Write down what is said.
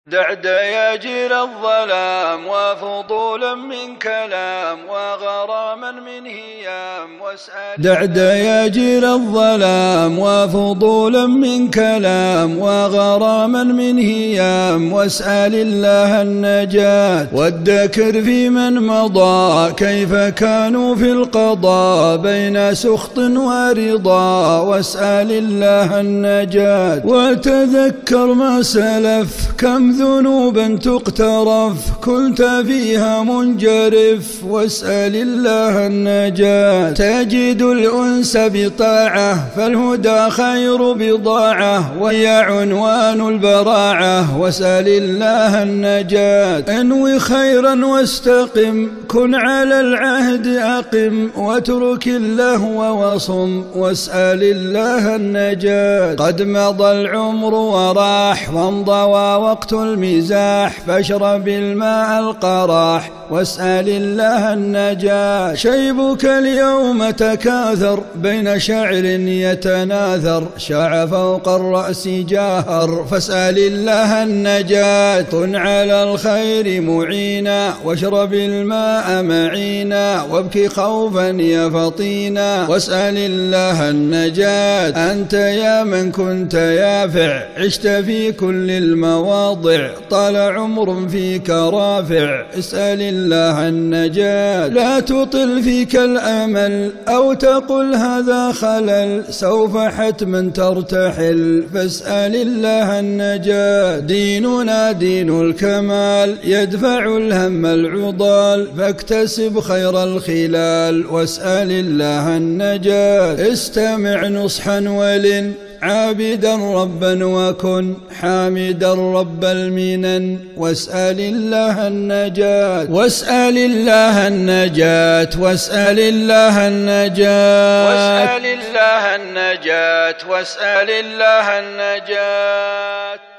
دع دياجير الظلام وفضولا من كلام وغراما من هيام واسأل دع دياجير الظلام وفضولا من كلام وغراما من هيام واسأل الله النجاة وادكر في من مضى كيف كانوا في القضاء بين سخط ورضا واسأل الله النجاة وتذكر ما سلف كم ذنوبا تقترف كنت فيها منجرف واسأل الله النجاة تجد الأنس بطاعة فالهدى خير بضاعة وهي عنوان البراعة واسأل الله النجاة انوي خيرا واستقم كن على العهد أقم واترك اللهو وصم واسأل الله النجاة قد مضى العمر وراح وانضوى وقت المزاح فاشرب الماء القراح واسأل الله النجاة شيبك اليوم تكاثر بين شعر يتناثر شاع فوق الرأس جاهر فاسأل الله النجاة كن على الخير معينا واشرب الماء معينا وابكي خوفا يا فطينا واسأل الله النجاة أنت يا من كنت يافع عشت في كل المواضع طال عمر فيك رافع اسأل الله النجاة لا تطل فيك الأمل أو تقل هذا خلل سوف حتما ترتحل فاسأل الله النجاة ديننا دين الكمال يدفع الهم العضال فاكتسب خير الخلال واسأل الله النجاة استمع نصحا ولن عابدا ربا وكن حامدا رب المنن واسأل الله النجاة واسأل الله النجاة واسأل الله النجاة واسأل الله النجاة واسأل الله النجاة